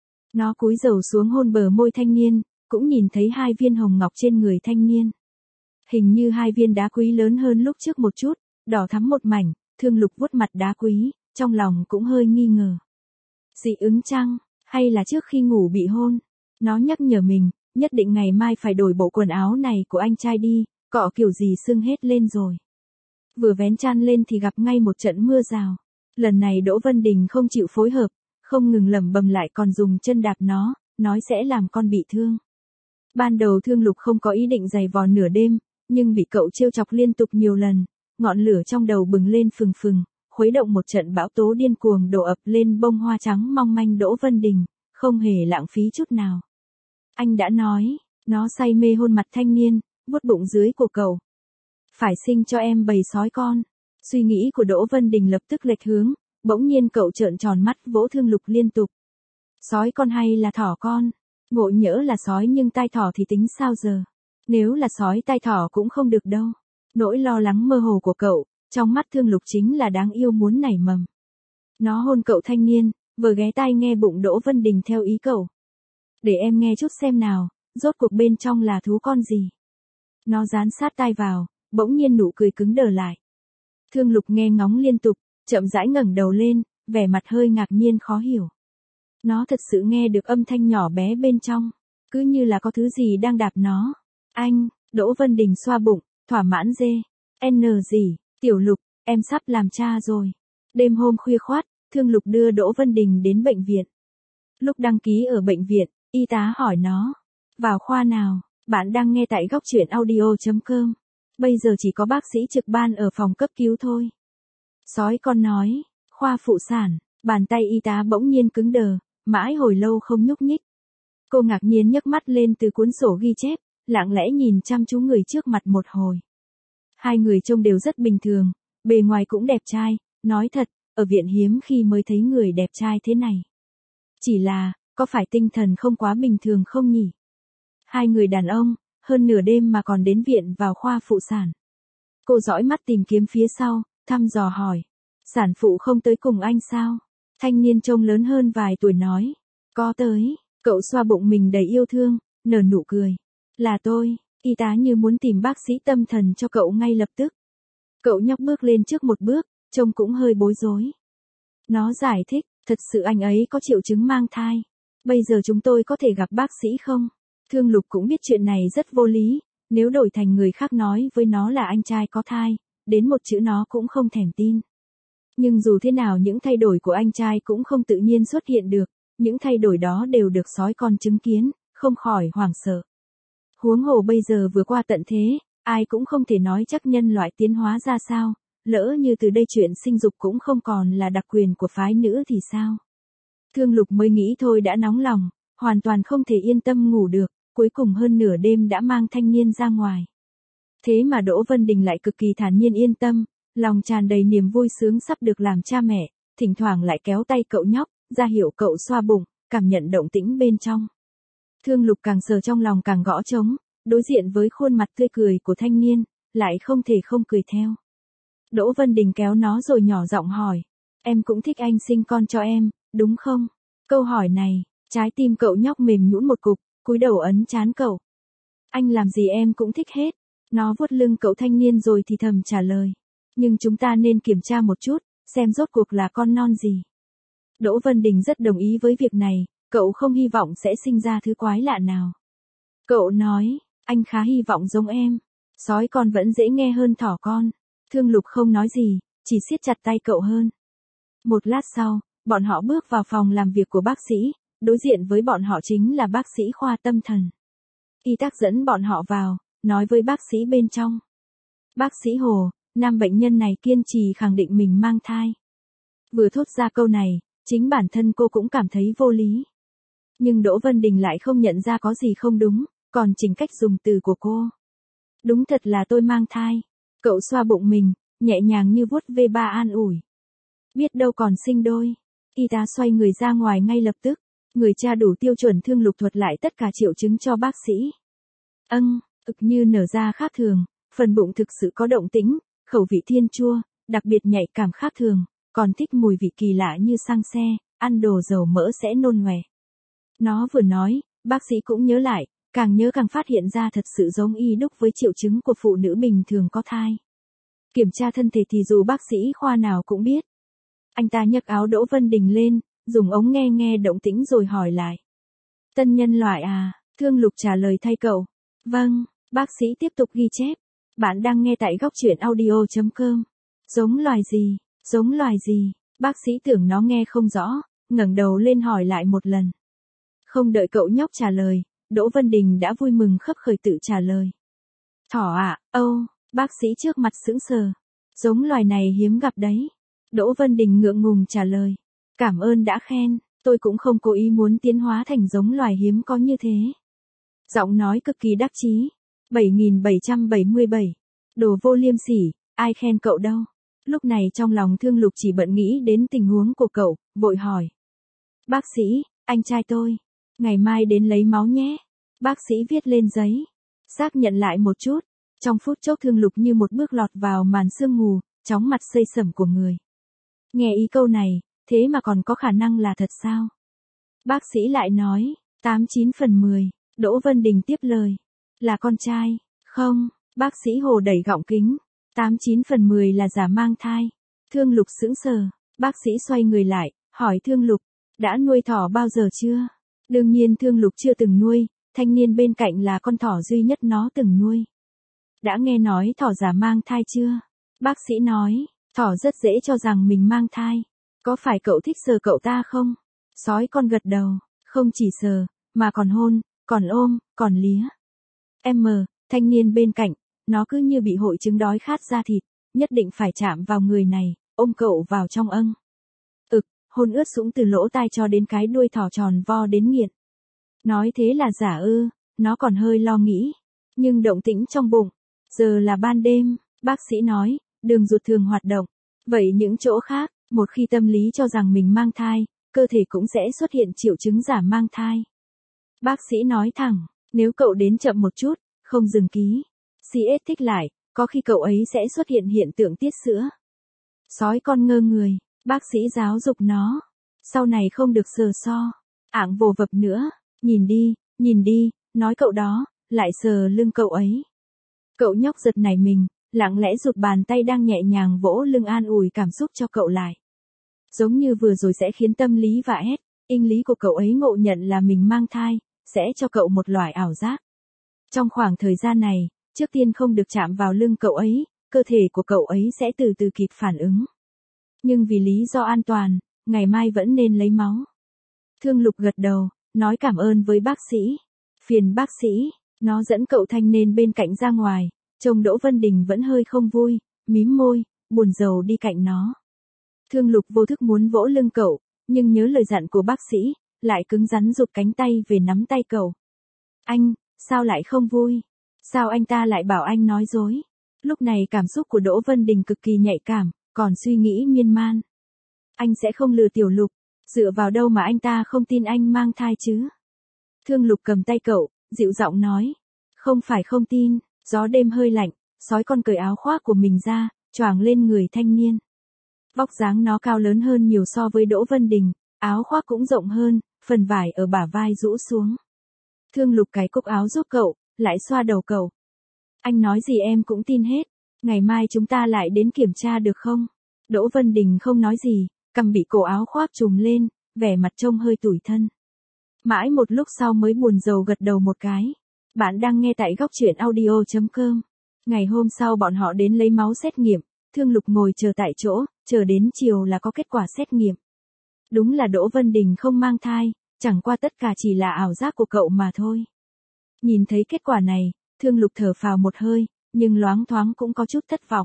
Nó cúi đầu xuống hôn bờ môi thanh niên, cũng nhìn thấy hai viên hồng ngọc trên người thanh niên. Hình như hai viên đá quý lớn hơn lúc trước một chút, đỏ thắm một mảnh. Thương Lục vuốt mặt đá quý, trong lòng cũng hơi nghi ngờ. Dị ứng chăng, hay là trước khi ngủ bị hôn? Nó nhắc nhở mình, nhất định ngày mai phải đổi bộ quần áo này của anh trai đi, cọ kiểu gì sưng hết lên rồi. Vừa vén chăn lên thì gặp ngay một trận mưa rào. Lần này Đỗ Vân Đình không chịu phối hợp, không ngừng lẩm bẩm lại còn dùng chân đạp nó, nói sẽ làm con bị thương. Ban đầu Thương Lục không có ý định giày vò nửa đêm, nhưng bị cậu trêu chọc liên tục nhiều lần, ngọn lửa trong đầu bừng lên phừng phừng, khuấy động một trận bão tố điên cuồng đổ ập lên bông hoa trắng mong manh Đỗ Vân Đình, không hề lãng phí chút nào. Anh đã nói, nó say mê hôn mặt thanh niên, vuốt bụng dưới của cậu. Phải sinh cho em bầy sói con. Suy nghĩ của Đỗ Vân Đình lập tức lệch hướng, bỗng nhiên cậu trợn tròn mắt vỗ Thương Lục liên tục. Sói con hay là thỏ con? Ngộ nhỡ là sói nhưng tai thỏ thì tính sao giờ? Nếu là sói tai thỏ cũng không được đâu. Nỗi lo lắng mơ hồ của cậu, trong mắt Thương Lục chính là đáng yêu muốn nảy mầm. Nó hôn cậu thanh niên, vừa ghé tai nghe bụng Đỗ Vân Đình theo ý cậu. Để em nghe chút xem nào, rốt cuộc bên trong là thú con gì? Nó dán sát tai vào, bỗng nhiên nụ cười cứng đờ lại. Thương Lục nghe ngóng liên tục, chậm rãi ngẩng đầu lên, vẻ mặt hơi ngạc nhiên khó hiểu. Nó thật sự nghe được âm thanh nhỏ bé bên trong, cứ như là có thứ gì đang đạp nó. Anh, Đỗ Vân Đình xoa bụng, thỏa mãn dê. N gì, Tiểu Lục, em sắp làm cha rồi. Đêm hôm khuya khoắt, Thương Lục đưa Đỗ Vân Đình đến bệnh viện. Lúc đăng ký ở bệnh viện, y tá hỏi nó, vào khoa nào? Bạn đang nghe tại góc truyện audio chấm com. Bây giờ chỉ có bác sĩ trực ban ở phòng cấp cứu thôi. Sói con nói, khoa phụ sản. Bàn tay y tá bỗng nhiên cứng đờ, mãi hồi lâu không nhúc nhích. Cô ngạc nhiên nhấc mắt lên từ cuốn sổ ghi chép, lặng lẽ nhìn chăm chú người trước mặt một hồi. Hai người trông đều rất bình thường, bề ngoài cũng đẹp trai, nói thật, ở viện hiếm khi mới thấy người đẹp trai thế này. Chỉ là, có phải tinh thần không quá bình thường không nhỉ? Hai người đàn ông, hơn nửa đêm mà còn đến viện vào khoa phụ sản. Cô dõi mắt tìm kiếm phía sau, thăm dò hỏi. Sản phụ không tới cùng anh sao? Thanh niên trông lớn hơn vài tuổi nói. Có tới, cậu xoa bụng mình đầy yêu thương, nở nụ cười. Là tôi, y tá như muốn tìm bác sĩ tâm thần cho cậu ngay lập tức. Cậu nhóc bước lên trước một bước, trông cũng hơi bối rối. Nó giải thích, thật sự anh ấy có triệu chứng mang thai. Bây giờ chúng tôi có thể gặp bác sĩ không? Thương Lục cũng biết chuyện này rất vô lý, nếu đổi thành người khác nói với nó là anh trai có thai, đến một chữ nó cũng không thèm tin. Nhưng dù thế nào những thay đổi của anh trai cũng không tự nhiên xuất hiện được, những thay đổi đó đều được sói con chứng kiến, không khỏi hoảng sợ. Huống hồ bây giờ vừa qua tận thế, ai cũng không thể nói chắc nhân loại tiến hóa ra sao, lỡ như từ đây chuyện sinh dục cũng không còn là đặc quyền của phái nữ thì sao? Thương Lục mới nghĩ thôi đã nóng lòng, hoàn toàn không thể yên tâm ngủ được, cuối cùng hơn nửa đêm đã mang thanh niên ra ngoài. Thế mà Đỗ Vân Đình lại cực kỳ thản nhiên yên tâm, lòng tràn đầy niềm vui sướng sắp được làm cha mẹ, thỉnh thoảng lại kéo tay cậu nhóc, ra hiệu cậu xoa bụng, cảm nhận động tĩnh bên trong. Thương Lục càng sờ trong lòng càng gõ trống, đối diện với khuôn mặt tươi cười của thanh niên, lại không thể không cười theo. Đỗ Vân Đình kéo nó rồi nhỏ giọng hỏi, em cũng thích anh sinh con cho em, đúng không? Câu hỏi này, trái tim cậu nhóc mềm nhũn một cục, cúi đầu ấn trán cậu. Anh làm gì em cũng thích hết. Nó vuốt lưng cậu thanh niên rồi thì thầm trả lời. Nhưng chúng ta nên kiểm tra một chút, xem rốt cuộc là con non gì. Đỗ Vân Đình rất đồng ý với việc này, cậu không hy vọng sẽ sinh ra thứ quái lạ nào. Cậu nói, anh khá hy vọng giống em. Sói con vẫn dễ nghe hơn thỏ con. Thương Lục không nói gì, chỉ siết chặt tay cậu hơn. Một lát sau, bọn họ bước vào phòng làm việc của bác sĩ, đối diện với bọn họ chính là bác sĩ khoa tâm thần. Y tá dẫn bọn họ vào, nói với bác sĩ bên trong. Bác sĩ Hồ, nam bệnh nhân này kiên trì khẳng định mình mang thai. Vừa thốt ra câu này, chính bản thân cô cũng cảm thấy vô lý. Nhưng Đỗ Vân Đình lại không nhận ra có gì không đúng, còn chỉnh cách dùng từ của cô. Đúng thật là tôi mang thai. Cậu xoa bụng mình, nhẹ nhàng như vuốt ve ba an ủi. Biết đâu còn sinh đôi. Y tá xoay người ra ngoài ngay lập tức. Người cha đủ tiêu chuẩn Thương Lục thuật lại tất cả triệu chứng cho bác sĩ. Âng, ực như nở ra khác thường, phần bụng thực sự có động tĩnh, khẩu vị thiên chua, đặc biệt nhạy cảm khác thường, còn thích mùi vị kỳ lạ như xăng xe, ăn đồ dầu mỡ sẽ nôn ngoè. Nó vừa nói, bác sĩ cũng nhớ lại, càng nhớ càng phát hiện ra thật sự giống y đúc với triệu chứng của phụ nữ bình thường có thai. Kiểm tra thân thể thì dù bác sĩ khoa nào cũng biết. Anh ta nhấc áo Đỗ Vân Đình lên, dùng ống nghe nghe động tĩnh rồi hỏi lại. Tân nhân loại à? Thương Lục trả lời thay cậu. Vâng, bác sĩ tiếp tục ghi chép. Bạn đang nghe tại góc truyện audio chấm com. Giống loài gì? Giống loài gì? Bác sĩ tưởng nó nghe không rõ, ngẩng đầu lên hỏi lại một lần. Không đợi cậu nhóc trả lời, Đỗ Vân Đình đã vui mừng khấp khởi tự trả lời. Thỏ ạ, à, âu, bác sĩ trước mặt sững sờ. Giống loài này hiếm gặp đấy. Đỗ Vân Đình ngượng ngùng trả lời. Cảm ơn đã khen, tôi cũng không cố ý muốn tiến hóa thành giống loài hiếm có như thế. Giọng nói cực kỳ đắc chí. bảy nghìn bảy trăm bảy mươi bảy. Đồ vô liêm sỉ, ai khen cậu đâu. Lúc này trong lòng Thương Lục chỉ bận nghĩ đến tình huống của cậu, vội hỏi. Bác sĩ, anh trai tôi, ngày mai đến lấy máu nhé. Bác sĩ viết lên giấy. Xác nhận lại một chút. Trong phút chốc Thương Lục như một bước lọt vào màn sương mù, chóng mặt xây sẩm của người. Nghe ý câu này, thế mà còn có khả năng là thật sao? Bác sĩ lại nói, tám chín phần mười, Đỗ Vân Đình tiếp lời. Là con trai, không, bác sĩ hồ đẩy gọng kính. tám chín phần mười là giả mang thai. Thương Lục sững sờ, bác sĩ xoay người lại, hỏi Thương Lục, đã nuôi thỏ bao giờ chưa? Đương nhiên Thương Lục chưa từng nuôi, thanh niên bên cạnh là con thỏ duy nhất nó từng nuôi. Đã nghe nói thỏ giả mang thai chưa? Bác sĩ nói, thỏ rất dễ cho rằng mình mang thai. Có phải cậu thích sờ cậu ta không? Sói con gật đầu, không chỉ sờ, mà còn hôn, còn ôm, còn lía. Em mờ, thanh niên bên cạnh, nó cứ như bị hội chứng đói khát da thịt, nhất định phải chạm vào người này, ôm cậu vào trong âng. Ực, hôn ướt sũng từ lỗ tai cho đến cái đuôi thỏ tròn vo đến nghiện. Nói thế là giả ư, nó còn hơi lo nghĩ. Nhưng động tĩnh trong bụng, giờ là ban đêm, bác sĩ nói, đường ruột thường hoạt động. Vậy những chỗ khác, một khi tâm lý cho rằng mình mang thai, cơ thể cũng sẽ xuất hiện triệu chứng giả mang thai. Bác sĩ nói thẳng, nếu cậu đến chậm một chút, không dừng ký, xê ét thích lại, có khi cậu ấy sẽ xuất hiện hiện tượng tiết sữa. Sói con ngơ người, bác sĩ giáo dục nó. Sau này không được sờ so, ảng vồ vập nữa, nhìn đi, nhìn đi, nói cậu đó, lại sờ lưng cậu ấy. Cậu nhóc giật nảy mình, lặng lẽ rụt bàn tay đang nhẹ nhàng vỗ lưng an ủi cảm xúc cho cậu lại. Giống như vừa rồi sẽ khiến tâm lý và ép, inh lý của cậu ấy ngộ nhận là mình mang thai, sẽ cho cậu một loại ảo giác. Trong khoảng thời gian này, trước tiên không được chạm vào lưng cậu ấy, cơ thể của cậu ấy sẽ từ từ kịp phản ứng. Nhưng vì lý do an toàn, ngày mai vẫn nên lấy máu. Thương Lục gật đầu, nói cảm ơn với bác sĩ. Phiền bác sĩ, nó dẫn cậu thanh niên bên cạnh ra ngoài, trông Đỗ Vân Đình vẫn hơi không vui, mím môi, buồn rầu đi cạnh nó. Thương Lục vô thức muốn vỗ lưng cậu, nhưng nhớ lời dặn của bác sĩ, lại cứng rắn rụt cánh tay về nắm tay cậu. Anh, sao lại không vui? Sao anh ta lại bảo anh nói dối? Lúc này cảm xúc của Đỗ Vân Đình cực kỳ nhạy cảm, còn suy nghĩ miên man. Anh sẽ không lừa Tiểu Lục, dựa vào đâu mà anh ta không tin anh mang thai chứ? Thương Lục cầm tay cậu, dịu giọng nói. Không phải không tin, gió đêm hơi lạnh, sói con cởi áo khoác của mình ra, choàng lên người thanh niên. Vóc dáng nó cao lớn hơn nhiều so với Đỗ Vân Đình, áo khoác cũng rộng hơn, phần vải ở bả vai rũ xuống. Thương Lục cài cúc áo giúp cậu, lại xoa đầu cậu. Anh nói gì em cũng tin hết, ngày mai chúng ta lại đến kiểm tra được không? Đỗ Vân Đình không nói gì, cầm bị cổ áo khoác trùm lên, vẻ mặt trông hơi tủi thân. Mãi một lúc sau mới buồn rầu gật đầu một cái. Bạn đang nghe tại góc truyện audio chấm com. Ngày hôm sau bọn họ đến lấy máu xét nghiệm, Thương Lục ngồi chờ tại chỗ, chờ đến chiều là có kết quả xét nghiệm. Đúng là Đỗ Vân Đình không mang thai, chẳng qua tất cả chỉ là ảo giác của cậu mà thôi. Nhìn thấy kết quả này, Thương Lục thở phào một hơi, nhưng loáng thoáng cũng có chút thất vọng.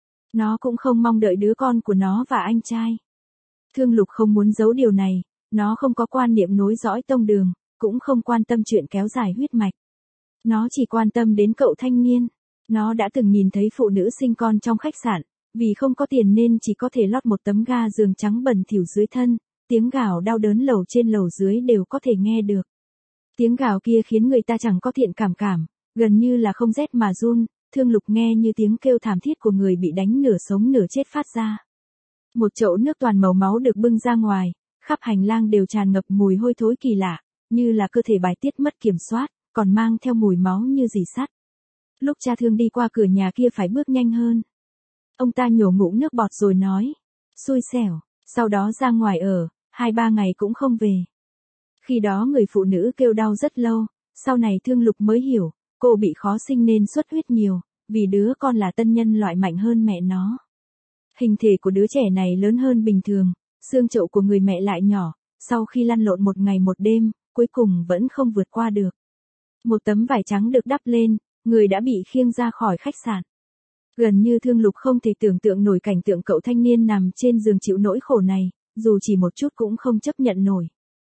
Nó cũng không mong đợi đứa con của nó và anh trai. Thương Lục không muốn giấu điều này, nó không có quan niệm nối dõi tông đường, cũng không quan tâm chuyện kéo dài huyết mạch. Nó chỉ quan tâm đến cậu thanh niên. Nó đã từng nhìn thấy phụ nữ sinh con trong khách sạn, vì không có tiền nên chỉ có thể lót một tấm ga giường trắng bẩn thỉu dưới thân, tiếng gào đau đớn lầu trên lầu dưới đều có thể nghe được. Tiếng gào kia khiến người ta chẳng có thiện cảm cảm, gần như là không rét mà run, Thương Lục nghe như tiếng kêu thảm thiết của người bị đánh nửa sống nửa chết phát ra. Một chậu nước toàn màu máu được bưng ra ngoài, khắp hành lang đều tràn ngập mùi hôi thối kỳ lạ, như là cơ thể bài tiết mất kiểm soát, còn mang theo mùi máu như rỉ sắt. Lúc cha Thương đi qua cửa nhà kia phải bước nhanh hơn. Ông ta nhổ ngụm nước bọt rồi nói, xui xẻo, sau đó ra ngoài ở, hai ba ngày cũng không về. Khi đó người phụ nữ kêu đau rất lâu, sau này Thương Lục mới hiểu, cô bị khó sinh nên xuất huyết nhiều, vì đứa con là tân nhân loại mạnh hơn mẹ nó. Hình thể của đứa trẻ này lớn hơn bình thường, xương chậu của người mẹ lại nhỏ, sau khi lăn lộn một ngày một đêm, cuối cùng vẫn không vượt qua được. Một tấm vải trắng được đắp lên, người đã bị khiêng ra khỏi khách sạn. Gần như Thương Lục không thể tưởng tượng nổi cảnh tượng cậu thanh niên nằm trên giường chịu nỗi khổ này, dù chỉ một chút cũng không chấp nhận nổi.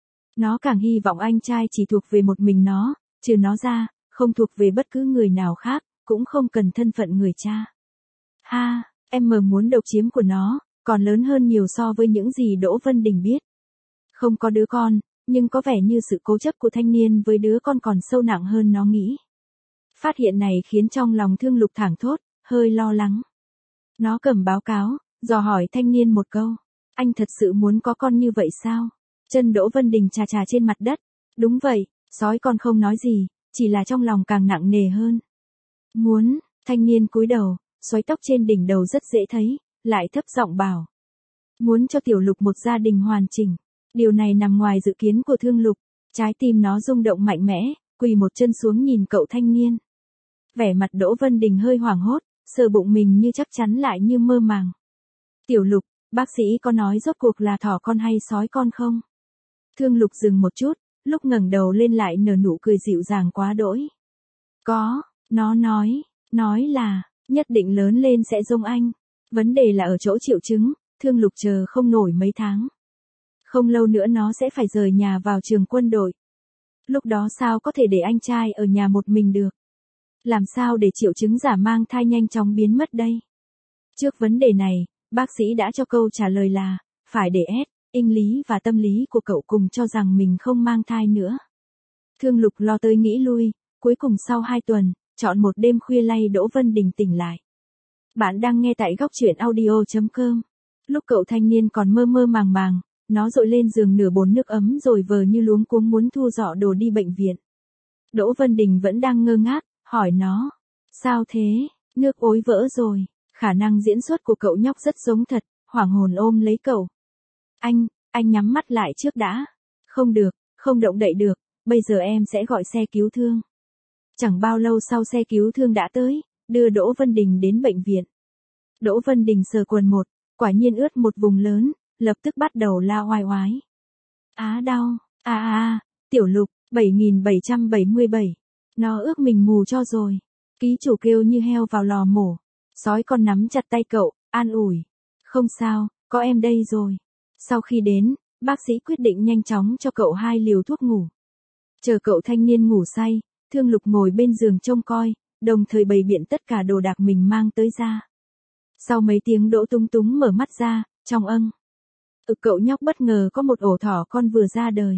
Nó càng hy vọng anh trai chỉ thuộc về một mình nó, trừ nó ra, không thuộc về bất cứ người nào khác, cũng không cần thân phận người cha. Ha, em mờ muốn độc chiếm của nó, còn lớn hơn nhiều so với những gì Đỗ Vân Đình biết. Không có đứa con, nhưng có vẻ như sự cố chấp của thanh niên với đứa con còn sâu nặng hơn nó nghĩ. Phát hiện này khiến trong lòng Thương Lục thảng thốt, hơi lo lắng. Nó cầm báo cáo, dò hỏi thanh niên một câu. Anh thật sự muốn có con như vậy sao? Chân Đỗ Vân Đình chà chà trên mặt đất. Đúng vậy, sói con không nói gì, chỉ là trong lòng càng nặng nề hơn. Muốn, thanh niên cúi đầu, xoáy tóc trên đỉnh đầu rất dễ thấy, lại thấp giọng bảo. Muốn cho Tiểu Lục một gia đình hoàn chỉnh. Điều này nằm ngoài dự kiến của Thương Lục, trái tim nó rung động mạnh mẽ, quỳ một chân xuống nhìn cậu thanh niên. Vẻ mặt Đỗ Vân Đình hơi hoảng hốt, sờ bụng mình như chắc chắn lại như mơ màng. Tiểu Lục, bác sĩ có nói rốt cuộc là thỏ con hay sói con không? Thương Lục dừng một chút, lúc ngẩng đầu lên lại nở nụ cười dịu dàng quá đỗi. Có, nó nói, nói là, nhất định lớn lên sẽ giống anh. Vấn đề là ở chỗ triệu chứng, Thương Lục chờ không nổi mấy tháng. Không lâu nữa nó sẽ phải rời nhà vào trường quân đội. Lúc đó sao có thể để anh trai ở nhà một mình được? Làm sao để triệu chứng giả mang thai nhanh chóng biến mất đây? Trước vấn đề này, bác sĩ đã cho câu trả lời là, phải để ép, sinh lý và tâm lý của cậu cùng cho rằng mình không mang thai nữa. Thương Lục lo tới nghĩ lui, cuối cùng sau hai tuần, chọn một đêm khuya lay Đỗ Vân Đình tỉnh lại. Bạn đang nghe tại góc truyện audio chấm com. Lúc cậu thanh niên còn mơ mơ màng màng, nó dội lên giường nửa bồn nước ấm rồi vờ như luống cuống muốn thu dọn đồ đi bệnh viện. Đỗ Vân Đình vẫn đang ngơ ngác, hỏi nó. Sao thế, nước ối vỡ rồi. Khả năng diễn xuất của cậu nhóc rất giống thật, hoảng hồn ôm lấy cậu. Anh, anh nhắm mắt lại trước đã. Không được, không động đậy được, bây giờ em sẽ gọi xe cứu thương. Chẳng bao lâu sau xe cứu thương đã tới, đưa Đỗ Vân Đình đến bệnh viện. Đỗ Vân Đình sờ quần một, quả nhiên ướt một vùng lớn, lập tức bắt đầu la oai oái. Á đau, à à à, Tiểu Lục, bảy nghìn bảy trăm bảy mươi bảy. Nó ước mình mù cho rồi. Ký chủ kêu như heo vào lò mổ. Sói con nắm chặt tay cậu, an ủi. Không sao, có em đây rồi. Sau khi đến, bác sĩ quyết định nhanh chóng cho cậu hai liều thuốc ngủ. Chờ cậu thanh niên ngủ say, Thương Lục ngồi bên giường trông coi, đồng thời bày biện tất cả đồ đạc mình mang tới ra. Sau mấy tiếng Đỗ Túng Túng mở mắt ra, trong âng. Ừ, cậu nhóc bất ngờ có một ổ thỏ con vừa ra đời.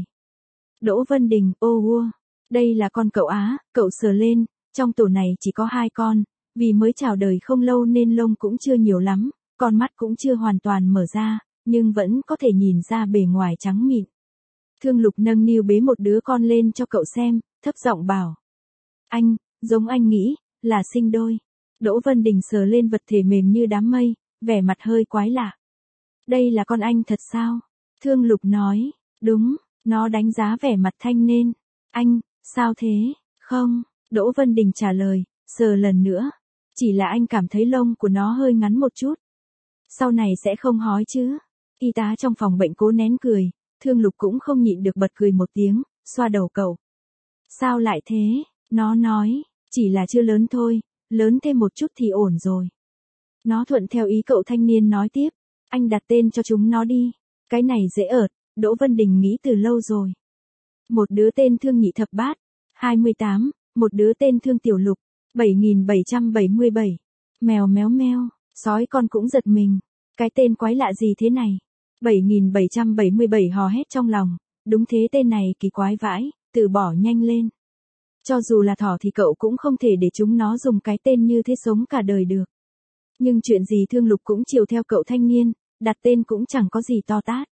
Đỗ Vân Đình, ô ua, đây là con cậu á, cậu sờ lên, trong tổ này chỉ có hai con, vì mới chào đời không lâu nên lông cũng chưa nhiều lắm, con mắt cũng chưa hoàn toàn mở ra, nhưng vẫn có thể nhìn ra bề ngoài trắng mịn. Thương Lục nâng niu bế một đứa con lên cho cậu xem, thấp giọng bảo. Anh, giống anh nghĩ, là sinh đôi. Đỗ Vân Đình sờ lên vật thể mềm như đám mây, vẻ mặt hơi quái lạ. Đây là con anh thật sao? Thương Lục nói, đúng, nó đánh giá vẻ mặt thanh nên. Anh, sao thế? Không, Đỗ Vân Đình trả lời, sờ lần nữa. Chỉ là anh cảm thấy lông của nó hơi ngắn một chút. Sau này sẽ không hói chứ? Y tá trong phòng bệnh cố nén cười, Thương Lục cũng không nhịn được bật cười một tiếng, xoa đầu cậu. Sao lại thế? Nó nói, chỉ là chưa lớn thôi, lớn thêm một chút thì ổn rồi. Nó thuận theo ý cậu thanh niên nói tiếp, anh đặt tên cho chúng nó đi. Cái này dễ ợt, Đỗ Vân Đình nghĩ từ lâu rồi. Một đứa tên Thương Nhị Thập Bát, hai mươi tám, một đứa tên Thương Tiểu Lục, bảy nghìn bảy trăm bảy mươi bảy. Mèo méo meo, sói con cũng giật mình. Cái tên quái lạ gì thế này? bảy nghìn bảy trăm bảy mươi bảy hò hét trong lòng, đúng thế tên này kỳ quái vãi, từ bỏ nhanh lên. Cho dù là thỏ thì cậu cũng không thể để chúng nó dùng cái tên như thế sống cả đời được. Nhưng chuyện gì Thương Lục cũng chiều theo cậu thanh niên, đặt tên cũng chẳng có gì to tát.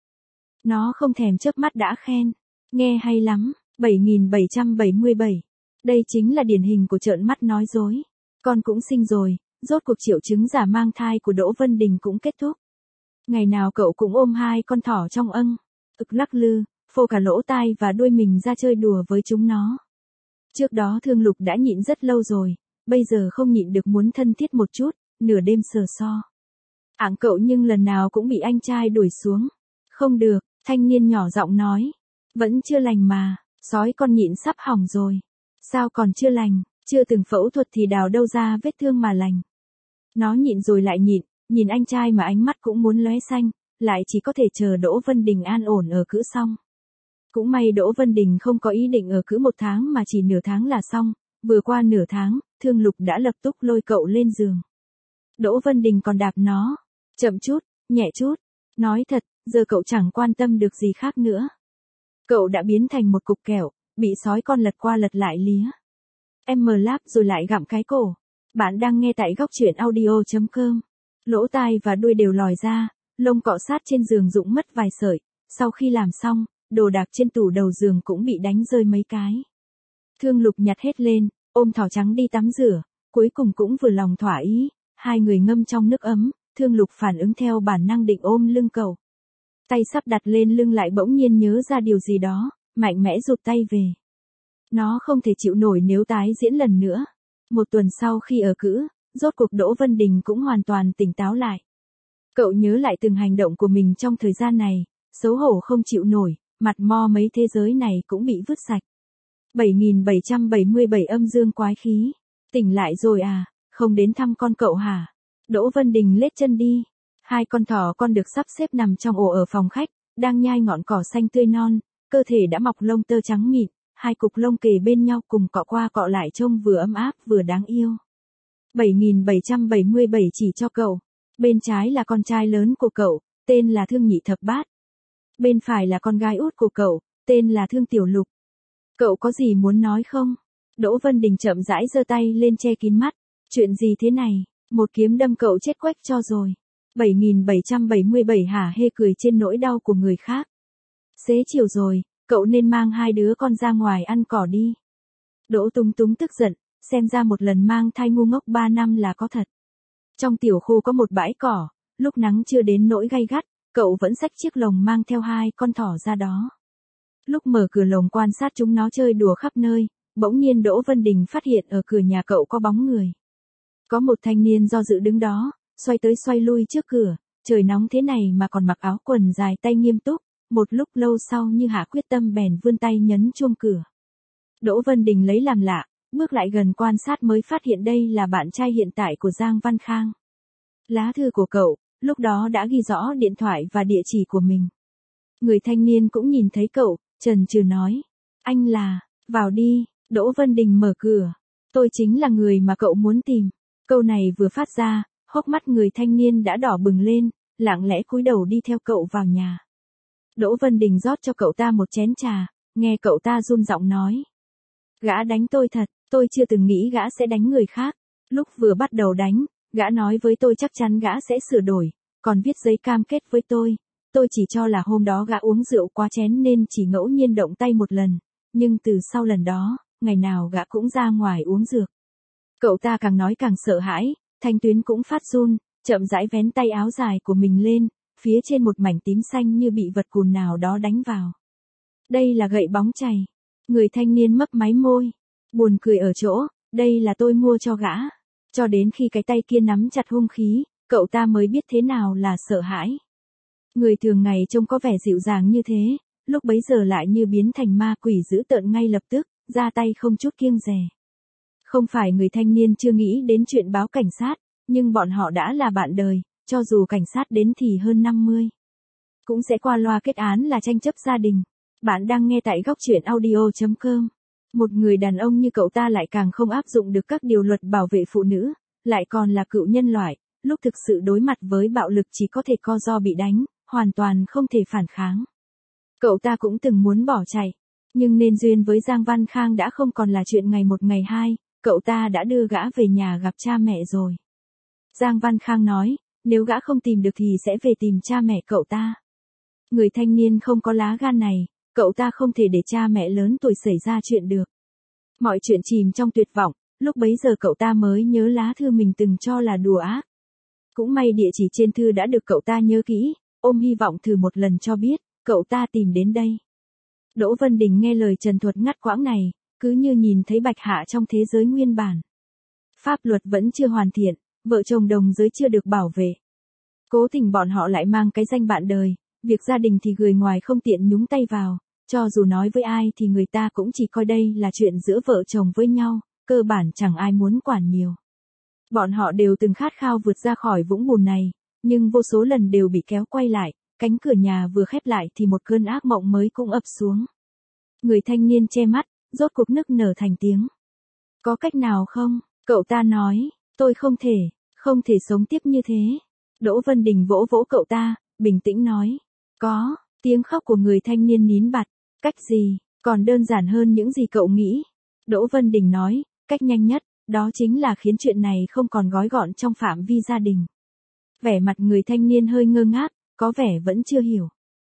Nó không thèm chớp mắt đã khen, nghe hay lắm, bảy nghìn bảy trăm bảy mươi bảy. Đây chính là điển hình của trợn mắt nói dối. Con cũng sinh rồi, rốt cuộc triệu chứng giả mang thai của Đỗ Vân Đình cũng kết thúc. Ngày nào cậu cũng ôm hai con thỏ trong âng, ực lắc lư, phô cả lỗ tai và đuôi mình ra chơi đùa với chúng nó. Trước đó Thương Lục đã nhịn rất lâu rồi, bây giờ không nhịn được muốn thân thiết một chút, nửa đêm sờ so. Ảng cậu nhưng lần nào cũng bị anh trai đuổi xuống. Không được, thanh niên nhỏ giọng nói. Vẫn chưa lành mà, Sói con nhịn sắp hỏng rồi. Sao còn chưa lành, chưa từng phẫu thuật thì đào đâu ra vết thương mà lành. Nó nhịn rồi lại nhịn, nhìn anh trai mà ánh mắt cũng muốn lóe xanh, lại chỉ có thể chờ Đỗ Vân Đình an ổn ở cữ xong. Cũng may Đỗ Vân Đình không có ý định ở cữ một tháng mà chỉ nửa tháng là xong, vừa qua nửa tháng, Thương Lục đã lập tức lôi cậu lên giường. Đỗ Vân Đình còn đạp nó, chậm chút, nhẹ chút, nói thật, giờ cậu chẳng quan tâm được gì khác nữa. Cậu đã biến thành một cục kẹo, bị sói con lật qua lật lại lía. Em mờ láp rồi lại gặm cái cổ. Bạn đang nghe tại góc truyện audio chấm com. Lỗ tai và đuôi đều lòi ra, lông cọ sát trên giường rụng mất vài sợi, sau khi làm xong, đồ đạc trên tủ đầu giường cũng bị đánh rơi mấy cái. Thương Lục nhặt hết lên, ôm thỏ trắng đi tắm rửa, cuối cùng cũng vừa lòng thỏa ý, hai người ngâm trong nước ấm, Thương Lục phản ứng theo bản năng định ôm lưng cậu. Tay sắp đặt lên lưng lại bỗng nhiên nhớ ra điều gì đó, mạnh mẽ rụt tay về. Nó không thể chịu nổi nếu tái diễn lần nữa. Một tuần sau khi ở cữ, rốt cuộc Đỗ Vân Đình cũng hoàn toàn tỉnh táo lại. Cậu nhớ lại từng hành động của mình trong thời gian này, xấu hổ không chịu nổi, mặt mo mấy thế giới này cũng bị vứt sạch. bảy nghìn bảy trăm bảy mươi bảy âm dương quái khí. Tỉnh lại rồi à, không đến thăm con cậu hả? Đỗ Vân Đình lết chân đi. Hai con thỏ con được sắp xếp nằm trong ổ ở phòng khách, đang nhai ngọn cỏ xanh tươi non, cơ thể đã mọc lông tơ trắng mịn, hai cục lông kề bên nhau cùng cọ qua cọ lại trông vừa ấm áp vừa đáng yêu. bảy nghìn bảy trăm bảy mươi bảy chỉ cho cậu. Bên trái là con trai lớn của cậu, tên là Thương Nhị Thập Bát. Bên phải là con gái út của cậu, tên là Thương Tiểu Lục. Cậu có gì muốn nói không? Đỗ Vân Đình chậm rãi giơ tay lên che kín mắt. Chuyện gì thế này? Một kiếm đâm cậu chết quách cho rồi. bảy nghìn bảy trăm bảy mươi bảy hả hê cười trên nỗi đau của người khác. Xế chiều rồi, cậu nên mang hai đứa con ra ngoài ăn cỏ đi. Đỗ Túng Túng tức giận, xem ra một lần mang thai ngu ngốc ba năm là có thật. Trong tiểu khu có một bãi cỏ, lúc nắng chưa đến nỗi gay gắt, cậu vẫn xách chiếc lồng mang theo hai con thỏ ra đó. Lúc mở cửa lồng quan sát chúng nó chơi đùa khắp nơi, bỗng nhiên Đỗ Vân Đình phát hiện ở cửa nhà cậu có bóng người. Có một thanh niên do dự đứng đó, xoay tới xoay lui trước cửa, trời nóng thế này mà còn mặc áo quần dài tay nghiêm túc, một lúc lâu sau như hạ quyết tâm bèn vươn tay nhấn chuông cửa. Đỗ Vân Đình lấy làm lạ, bước lại gần quan sát mới phát hiện đây là bạn trai hiện tại của Giang Văn Khang. Lá thư của cậu, lúc đó đã ghi rõ điện thoại và địa chỉ của mình. Người thanh niên cũng nhìn thấy cậu, chần chừ nói, anh là, vào đi. Đỗ Vân Đình mở cửa, tôi chính là người mà cậu muốn tìm. Câu này vừa phát ra, hốc mắt người thanh niên đã đỏ bừng lên, lặng lẽ cúi đầu đi theo cậu vào nhà. Đỗ Vân Đình rót cho cậu ta một chén trà, nghe cậu ta run giọng nói. Gã đánh tôi thật, tôi chưa từng nghĩ gã sẽ đánh người khác. Lúc vừa bắt đầu đánh, gã nói với tôi chắc chắn gã sẽ sửa đổi, còn viết giấy cam kết với tôi. Tôi chỉ cho là hôm đó gã uống rượu quá chén nên chỉ ngẫu nhiên động tay một lần, nhưng từ sau lần đó, ngày nào gã cũng ra ngoài uống dược. Cậu ta càng nói càng sợ hãi, thanh tuyến cũng phát run, chậm rãi vén tay áo dài của mình lên, phía trên một mảnh tím xanh như bị vật cùn nào đó đánh vào. Đây là gậy bóng chày. Người thanh niên mấp máy môi. Buồn cười ở chỗ, đây là tôi mua cho gã. Cho đến khi cái tay kia nắm chặt hung khí, cậu ta mới biết thế nào là sợ hãi. Người thường ngày trông có vẻ dịu dàng như thế, lúc bấy giờ lại như biến thành ma quỷ dữ tợn ngay lập tức, ra tay không chút kiêng dè. Không phải người thanh niên chưa nghĩ đến chuyện báo cảnh sát, nhưng bọn họ đã là bạn đời, cho dù cảnh sát đến thì hơn năm mươi. Cũng sẽ qua loa kết án là tranh chấp gia đình. Bạn đang nghe tại góc truyện audio chấm com. Một người đàn ông như cậu ta lại càng không áp dụng được các điều luật bảo vệ phụ nữ, lại còn là cựu nhân loại, lúc thực sự đối mặt với bạo lực chỉ có thể co ro bị đánh, hoàn toàn không thể phản kháng. Cậu ta cũng từng muốn bỏ chạy, nhưng nên duyên với Giang Văn Khang đã không còn là chuyện ngày một ngày hai, cậu ta đã đưa gã về nhà gặp cha mẹ rồi. Giang Văn Khang nói, nếu gã không tìm được thì sẽ về tìm cha mẹ cậu ta. Người thanh niên không có lá gan này, cậu ta không thể để cha mẹ lớn tuổi xảy ra chuyện được. Mọi chuyện chìm trong tuyệt vọng, lúc bấy giờ cậu ta mới nhớ lá thư mình từng cho là đùa ác. Cũng may địa chỉ trên thư đã được cậu ta nhớ kỹ, ôm hy vọng thử một lần cho biết, cậu ta tìm đến đây. Đỗ Vân Đình nghe lời trần thuật ngắt quãng này, cứ như nhìn thấy Bạch Hạ trong thế giới nguyên bản. Pháp luật vẫn chưa hoàn thiện, vợ chồng đồng giới chưa được bảo vệ. Cố tình bọn họ lại mang cái danh bạn đời, việc gia đình thì người ngoài không tiện nhúng tay vào, cho dù nói với ai thì người ta cũng chỉ coi đây là chuyện giữa vợ chồng với nhau, cơ bản chẳng ai muốn quản nhiều. Bọn họ đều từng khát khao vượt ra khỏi vũng bùn này, nhưng vô số lần đều bị kéo quay lại, cánh cửa nhà vừa khép lại thì một cơn ác mộng mới cũng ập xuống. Người thanh niên che mắt, rốt cuộc nức nở thành tiếng. Có cách nào không? Cậu ta nói, tôi không thể, không thể sống tiếp như thế. Đỗ Vân Đình vỗ vỗ cậu ta, bình tĩnh nói. Có, tiếng khóc của người thanh niên nín bặt. Cách gì, còn đơn giản hơn những gì cậu nghĩ. Đỗ Vân Đình nói, cách nhanh nhất, đó chính là khiến chuyện này không còn gói gọn trong phạm vi gia đình. Vẻ mặt người thanh niên hơi ngơ ngác, có vẻ vẫn chưa hiểu.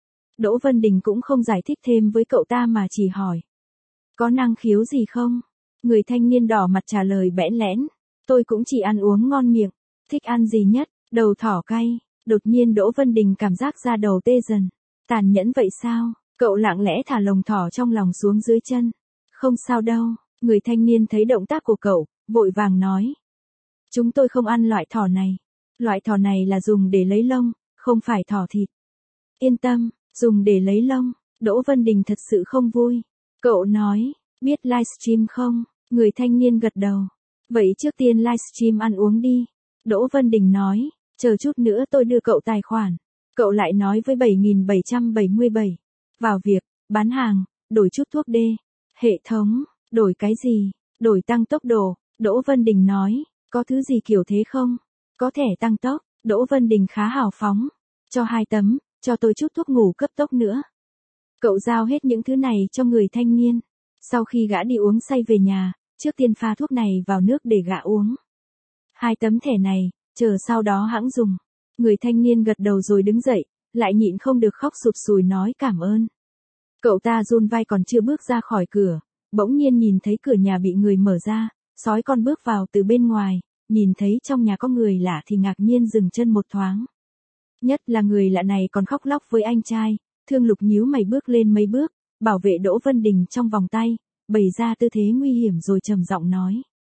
Đỗ Vân Đình cũng không giải thích thêm với cậu ta mà chỉ hỏi. Có năng khiếu gì không? Người thanh niên đỏ mặt trả lời bẽn lẽn. Tôi cũng chỉ ăn uống ngon miệng. Thích ăn gì nhất? Đầu thỏ cay. Đột nhiên Đỗ Vân Đình cảm giác da đầu tê dần. Tàn nhẫn vậy sao? Cậu lặng lẽ thả lồng thỏ trong lòng xuống dưới chân. Không sao đâu. Người thanh niên thấy động tác của cậu, vội vàng nói. Chúng tôi không ăn loại thỏ này. Loại thỏ này là dùng để lấy lông, không phải thỏ thịt. Yên tâm, dùng để lấy lông. Đỗ Vân Đình thật sự không vui. Cậu nói, biết livestream không? Người thanh niên gật đầu. Vậy trước tiên livestream ăn uống đi. Đỗ Vân Đình nói, chờ chút nữa tôi đưa cậu tài khoản. Cậu lại nói với bảy nghìn bảy trăm bảy mươi bảy. Vào việc, bán hàng, đổi chút thuốc đê. Hệ thống, đổi cái gì? Đổi tăng tốc độ. Đỗ Vân Đình nói, có thứ gì kiểu thế không? Có thẻ tăng tốc. Đỗ Vân Đình khá hào phóng. Cho hai tấm, cho tôi chút thuốc ngủ cấp tốc nữa. Cậu giao hết những thứ này cho người thanh niên. Sau khi gã đi uống say về nhà, trước tiên pha thuốc này vào nước để gã uống. Hai tấm thẻ này, chờ sau đó hãng dùng. Người thanh niên gật đầu rồi đứng dậy, lại nhịn không được khóc sụt sùi nói cảm ơn. Cậu ta run vai còn chưa bước ra khỏi cửa, bỗng nhiên nhìn thấy cửa nhà bị người mở ra, sói con bước vào từ bên ngoài, nhìn thấy trong nhà có người lạ thì ngạc nhiên dừng chân một thoáng. Nhất là người lạ này còn khóc lóc với anh trai, Thương Lục nhíu mày bước lên mấy bước, bảo vệ Đỗ Vân Đình trong vòng tay, bày ra tư thế nguy hiểm rồi trầm giọng nói.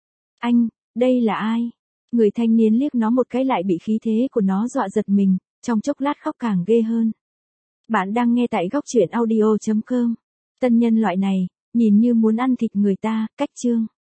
Anh, đây là ai? Người thanh niên liếc nó một cái lại bị khí thế của nó dọa giật mình, trong chốc lát khóc càng ghê hơn. Bạn đang nghe tại góc truyện audio chấm com. Tân nhân loại này, nhìn như muốn ăn thịt người ta, cách chương.